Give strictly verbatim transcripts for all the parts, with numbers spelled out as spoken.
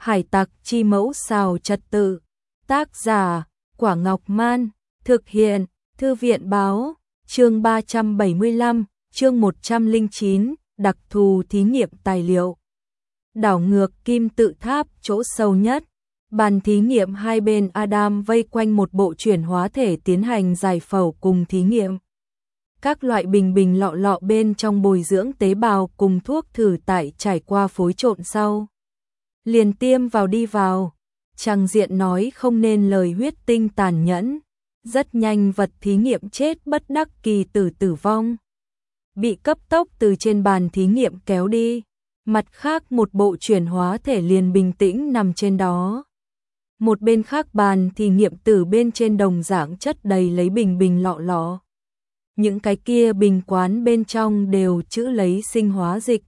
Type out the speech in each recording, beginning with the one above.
Hải tặc chi mẫu xào trật tự. Tác giả, Quả Ngọc Man. Thực hiện, Thư viện báo. Chương ba trăm bảy mươi lăm, chương một trăm lẻ chín, đặc thù thí nghiệm tài liệu. Đảo ngược kim tự tháp chỗ sâu nhất. Bàn thí nghiệm hai bên Adam vây quanh một bộ chuyển hóa thể tiến hành giải phẫu cùng thí nghiệm. Các loại bình bình lọ lọ bên trong bồi dưỡng tế bào cùng thuốc thử tại trải qua phối trộn sau. Liền tiêm vào đi vào. Trang diện nói không nên lời huyết tinh tàn nhẫn. Rất nhanh vật thí nghiệm chết bất đắc kỳ tử tử vong. Bị cấp tốc từ trên bàn thí nghiệm kéo đi. Mặt khác một bộ chuyển hóa thể liền bình tĩnh nằm trên đó. Một bên khác bàn thí nghiệm từ bên trên đồng dạng chất đầy lấy bình bình lọ lọ. Những cái kia bình quán bên trong đều chữ lấy sinh hóa dịch.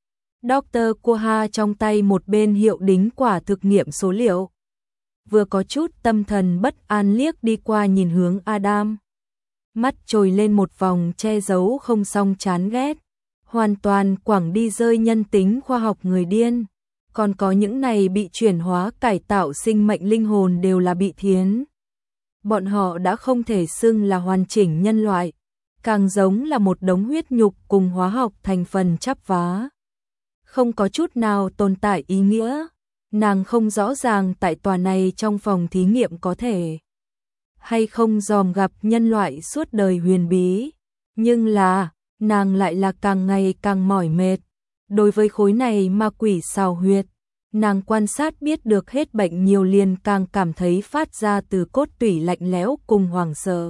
Doctor Koha trong tay một bên hiệu đính quả thực nghiệm số liệu. Vừa có chút tâm thần bất an liếc đi qua nhìn hướng Adam. Mắt trồi lên một vòng che giấu không xong chán ghét. Hoàn toàn quẳng đi rơi nhân tính khoa học người điên. Còn có những này bị chuyển hóa cải tạo sinh mệnh linh hồn đều là bị thiến. Bọn họ đã không thể xưng là hoàn chỉnh nhân loại. Càng giống là một đống huyết nhục cùng hóa học thành phần chắp vá. Không có chút nào tồn tại ý nghĩa. Nàng không rõ ràng tại tòa này trong phòng thí nghiệm có thể hay không dòm gặp nhân loại suốt đời huyền bí. Nhưng là, nàng lại là càng ngày càng mỏi mệt. Đối với khối này ma quỷ xào huyệt, nàng quan sát biết được hết bệnh nhiều liền càng cảm thấy phát ra từ cốt tủy lạnh lẽo cùng hoảng sợ.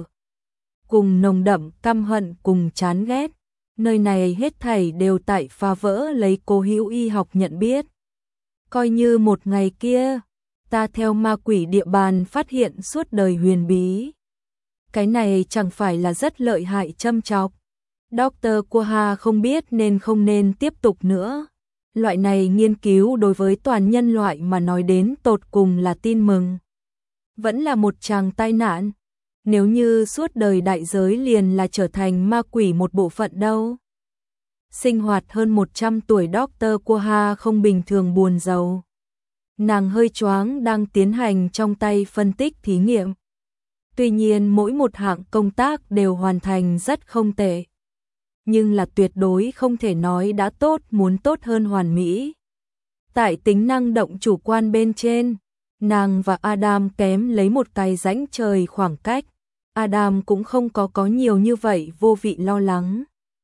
Cùng nồng đậm căm hận cùng chán ghét. Nơi này hết thảy đều tại phá vỡ lấy cố hữu y học nhận biết. Coi như một ngày kia, ta theo ma quỷ địa bàn phát hiện suốt đời huyền bí. Cái này chẳng phải là rất lợi hại châm chọc. Doctor Koha không biết nên không nên tiếp tục nữa. Loại này nghiên cứu đối với toàn nhân loại mà nói đến tột cùng là tin mừng. Vẫn là một tràng tai nạn. Nếu như suốt đời đại giới liền là trở thành ma quỷ một bộ phận đâu. Sinh hoạt hơn một trăm tuổi Doctor Koha không bình thường buồn rầu. Nàng hơi choáng đang tiến hành trong tay phân tích thí nghiệm. Tuy nhiên mỗi một hạng công tác đều hoàn thành rất không tệ. Nhưng là tuyệt đối không thể nói đã tốt muốn tốt hơn hoàn mỹ. Tại tính năng động chủ quan bên trên, nàng và Adam kém lấy một cái rãnh trời khoảng cách. Adam cũng không có có nhiều như vậy vô vị lo lắng.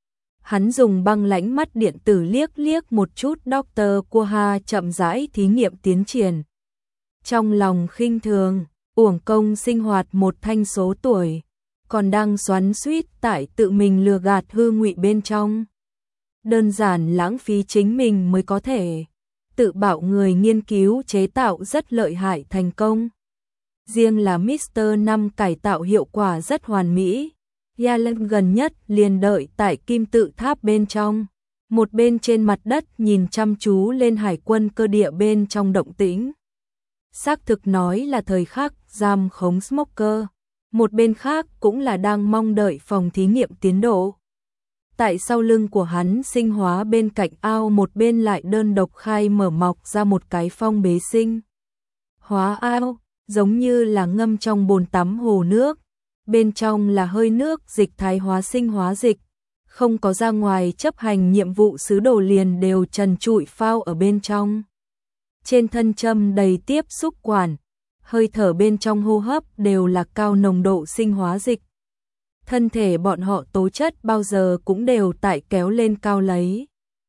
Hắn dùng băng lãnh mắt điện tử liếc liếc một chút Doctor Koha chậm rãi thí nghiệm tiến triển. Trong lòng khinh thường, uổng công sinh hoạt một thanh số tuổi, còn đang xoắn xuýt tại tự mình lừa gạt hư ngụy bên trong. Đơn giản lãng phí chính mình mới có thể tự bảo người nghiên cứu chế tạo rất lợi hại thành công. Riêng là Mister năm cải tạo hiệu quả rất hoàn mỹ. Yalen gần nhất liền đợi tại kim tự tháp bên trong. Một bên trên mặt đất nhìn chăm chú lên hải quân cơ địa bên trong động tĩnh. Xác thực nói là thời khắc giam khống Smoker. Một bên khác cũng là đang mong đợi phòng thí nghiệm tiến độ. Tại sau lưng của hắn sinh hóa bên cạnh ao một bên lại đơn độc khai mở mọc ra một cái phong bế sinh hóa ao. Giống như là ngâm trong bồn tắm hồ nước, bên trong là hơi nước dịch thái hóa sinh hóa dịch, không có ra ngoài chấp hành nhiệm vụ sứ đồ liền đều trần trụi phao ở bên trong. Trên thân châm đầy tiếp xúc quản, hơi thở bên trong hô hấp đều là cao nồng độ sinh hóa dịch. Thân thể bọn họ tố chất bao giờ cũng đều tại kéo lên cao lấy.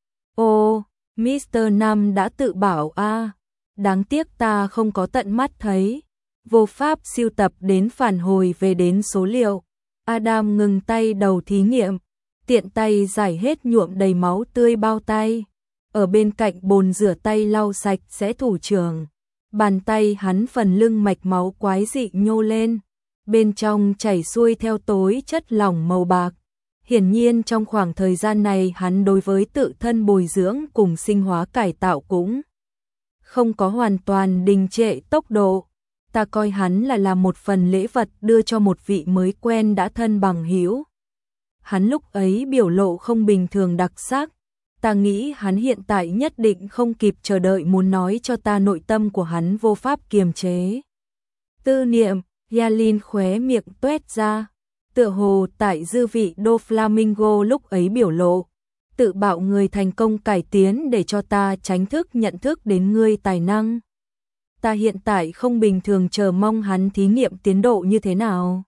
Ô, Mister Nam đã tự bảo a, à, đáng tiếc ta không có tận mắt thấy. Vô pháp siêu tập đến phản hồi về đến số liệu. Adam ngừng tay đầu thí nghiệm, tiện tay giải hết nhuộm đầy máu tươi bao tay. Ở bên cạnh bồn rửa tay lau sạch sẽ thủ trưởng. Bàn tay hắn phần lưng mạch máu quái dị nhô lên. Bên trong chảy xuôi theo tối chất lỏng màu bạc. Hiển nhiên trong khoảng thời gian này hắn đối với tự thân bồi dưỡng cùng sinh hóa cải tạo cũng không có hoàn toàn đình trệ tốc độ. Ta coi hắn là làm một phần lễ vật đưa cho một vị mới quen đã thân bằng hữu. Hắn lúc ấy biểu lộ không bình thường đặc sắc, Ta nghĩ hắn hiện tại nhất định không kịp chờ đợi muốn nói cho ta nội tâm của hắn vô pháp kiềm chế. Tư niệm, Yalin khóe miệng tuét ra, tựa hồ tại dư vị đô Flamingo lúc ấy biểu lộ, tự bạo người thành công cải tiến để cho ta tránh thức nhận thức đến ngươi tài năng. Ta hiện tại không bình thường chờ mong hắn thí nghiệm tiến độ như thế nào.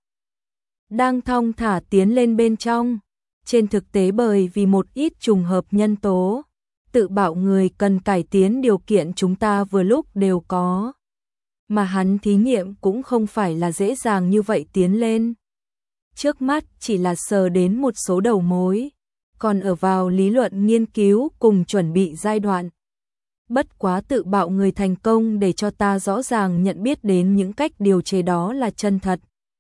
Đang thong thả tiến lên bên trong, trên thực tế bởi vì một ít trùng hợp nhân tố, tự bạo người cần cải tiến điều kiện chúng ta vừa lúc đều có. Mà hắn thí nghiệm cũng không phải là dễ dàng như vậy tiến lên. Trước mắt chỉ là sờ đến một số đầu mối, còn ở vào lý luận nghiên cứu cùng chuẩn bị giai đoạn. Bất quá tự bạo người thành công để cho ta rõ ràng nhận biết đến những cách điều chế đó là chân thật.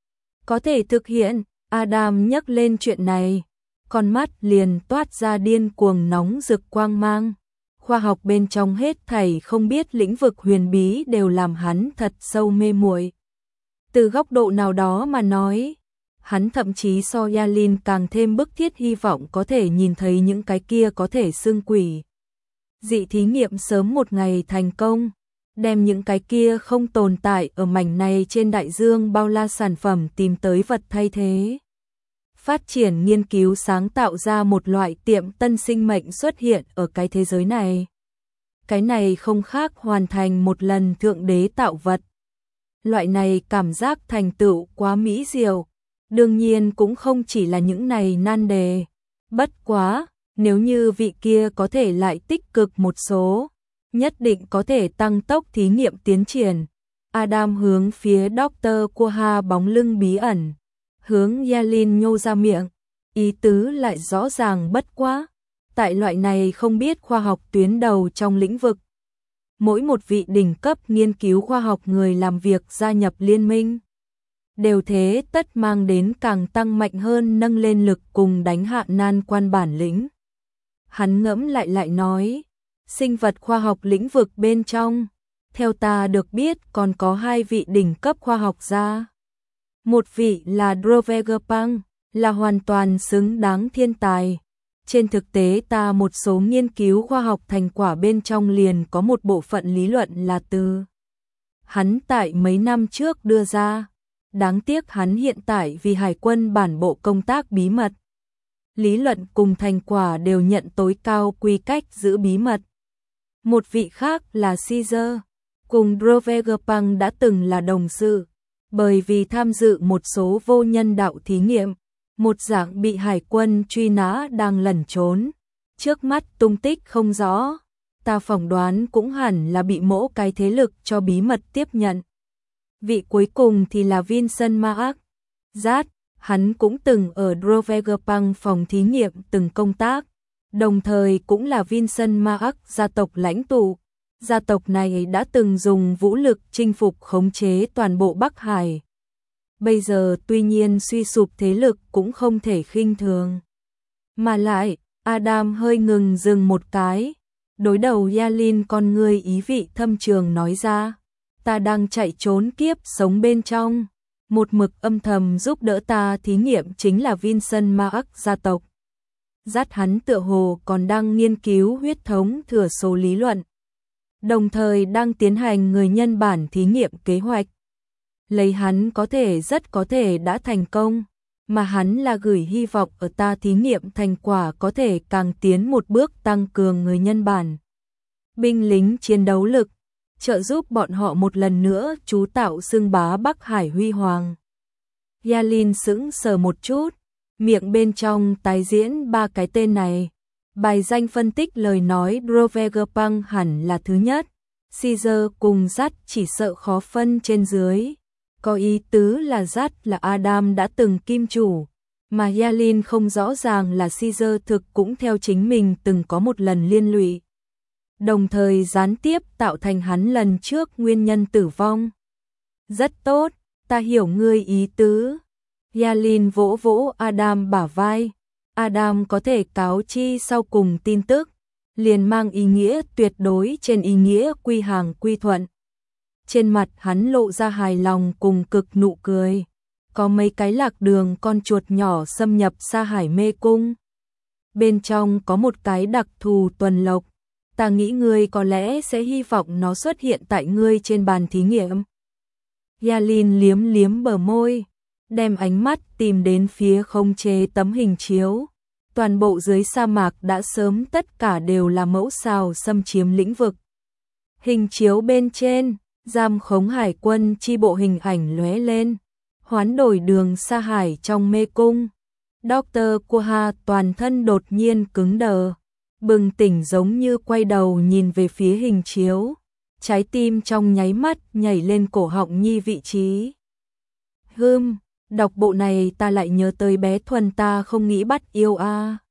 Có thể thực hiện, Adam nhắc lên chuyện này, con mắt liền toát ra điên cuồng nóng rực quang mang. Khoa học bên trong hết thảy không biết lĩnh vực huyền bí đều làm hắn thật sâu mê muội. Từ góc độ nào đó mà nói, hắn thậm chí so Yalin càng thêm bức thiết hy vọng có thể nhìn thấy những cái kia có thể xưng quỷ. Dị thí nghiệm sớm một ngày thành công, đem những cái kia không tồn tại ở mảnh này trên đại dương bao la sản phẩm tìm tới vật thay thế. Phát triển nghiên cứu sáng tạo ra một loại tiệm tân sinh mệnh xuất hiện ở cái thế giới này. Cái này không khác hoàn thành một lần thượng đế tạo vật. Loại này cảm giác thành tựu quá mỹ diệu, đương nhiên cũng không chỉ là những này nan đề. Bất quá, nếu như vị kia có thể lại tích cực một số, nhất định có thể tăng tốc thí nghiệm tiến triển. Adam hướng phía Doctor Quoha bóng lưng bí ẩn, hướng Yalin nhô ra miệng, ý tứ lại rõ ràng bất quá. Tại loại này không biết khoa học tuyến đầu trong lĩnh vực, mỗi một vị đỉnh cấp nghiên cứu khoa học người làm việc gia nhập liên minh, đều thế tất mang đến càng tăng mạnh hơn nâng lên lực cùng đánh hạ nan quan bản lĩnh. Hắn ngẫm lại lại nói, sinh vật khoa học lĩnh vực bên trong, theo ta được biết còn có hai vị đỉnh cấp khoa học gia. Một vị là Drovegapang, là hoàn toàn xứng đáng thiên tài. Trên thực tế ta một số nghiên cứu khoa học thành quả bên trong liền có một bộ phận lý luận là từ hắn tại mấy năm trước đưa ra. Đáng tiếc hắn hiện tại vì hải quân bản bộ công tác bí mật. Lý luận cùng thành quả đều nhận tối cao quy cách giữ bí mật. Một vị khác là Caesar, cùng Drovegapang đã từng là đồng sự, bởi vì tham dự một số vô nhân đạo thí nghiệm, một dạng bị hải quân truy nã đang lẩn trốn. Trước mắt tung tích không rõ, ta phỏng đoán cũng hẳn là bị mỗ cái thế lực cho bí mật tiếp nhận. Vị cuối cùng thì là Vincent Mark. Giác, hắn cũng từng ở Drovegapang phòng thí nghiệm từng công tác, đồng thời cũng là Vincent Mark gia tộc lãnh tụ. Gia tộc này đã từng dùng vũ lực chinh phục khống chế toàn bộ Bắc Hải. Bây giờ tuy nhiên suy sụp thế lực cũng không thể khinh thường. Mà lại, Adam hơi ngừng dừng một cái, đối đầu Yalin con ngươi ý vị thâm trường nói ra, ta đang chạy trốn kiếp sống bên trong, một mực âm thầm giúp đỡ ta thí nghiệm chính là Vincent Mark gia tộc. Dắt hắn tựa hồ còn đang nghiên cứu huyết thống thừa số lý luận, đồng thời đang tiến hành người nhân bản thí nghiệm kế hoạch. Lấy hắn có thể rất có thể đã thành công, mà hắn là gửi hy vọng ở ta thí nghiệm thành quả có thể càng tiến một bước tăng cường người nhân bản. Binh lính chiến đấu lực, trợ giúp bọn họ một lần nữa chú tạo xưng bá Bắc Hải huy hoàng. Yalin sững sờ một chút, miệng bên trong tái diễn ba cái tên này. Bài danh phân tích lời nói Drovegapang hẳn là thứ nhất, Caesar cùng Dắt chỉ sợ khó phân trên dưới. Có ý tứ là Dắt là Adam đã từng kim chủ, mà Yalin không rõ ràng là Caesar thực cũng theo chính mình từng có một lần liên lụy, đồng thời gián tiếp tạo thành hắn lần trước nguyên nhân tử vong. Rất tốt, ta hiểu ngươi ý tứ. Yalin vỗ vỗ Adam bả vai. Adam có thể cáo chi sau cùng tin tức, liền mang ý nghĩa tuyệt đối trên ý nghĩa quy hàng quy thuận. Trên mặt hắn lộ ra hài lòng cùng cực nụ cười. Có mấy cái lạc đường con chuột nhỏ xâm nhập Sa Hải mê cung. bên trong có một cái đặc thù tuần lộc. Ta nghĩ ngươi có lẽ sẽ hy vọng nó xuất hiện tại ngươi trên bàn thí nghiệm. Yalin liếm liếm bờ môi, đem ánh mắt tìm đến phía không chế tấm hình chiếu. Toàn bộ dưới sa mạc đã sớm tất cả đều là mẫu sao xâm chiếm lĩnh vực. Hình chiếu bên trên, giam khống hải quân chi bộ hình ảnh lóe lên, hoán đổi đường sa hải trong mê cung. Doctor Quha toàn thân đột nhiên cứng đờ, bừng tỉnh giống như quay đầu nhìn về phía hình chiếu. Trái tim trong nháy mắt nhảy lên cổ họng nhi vị trí. Hừm, đọc bộ này ta lại nhớ tới bé Thuần ta không nghĩ bắt yêu a. À.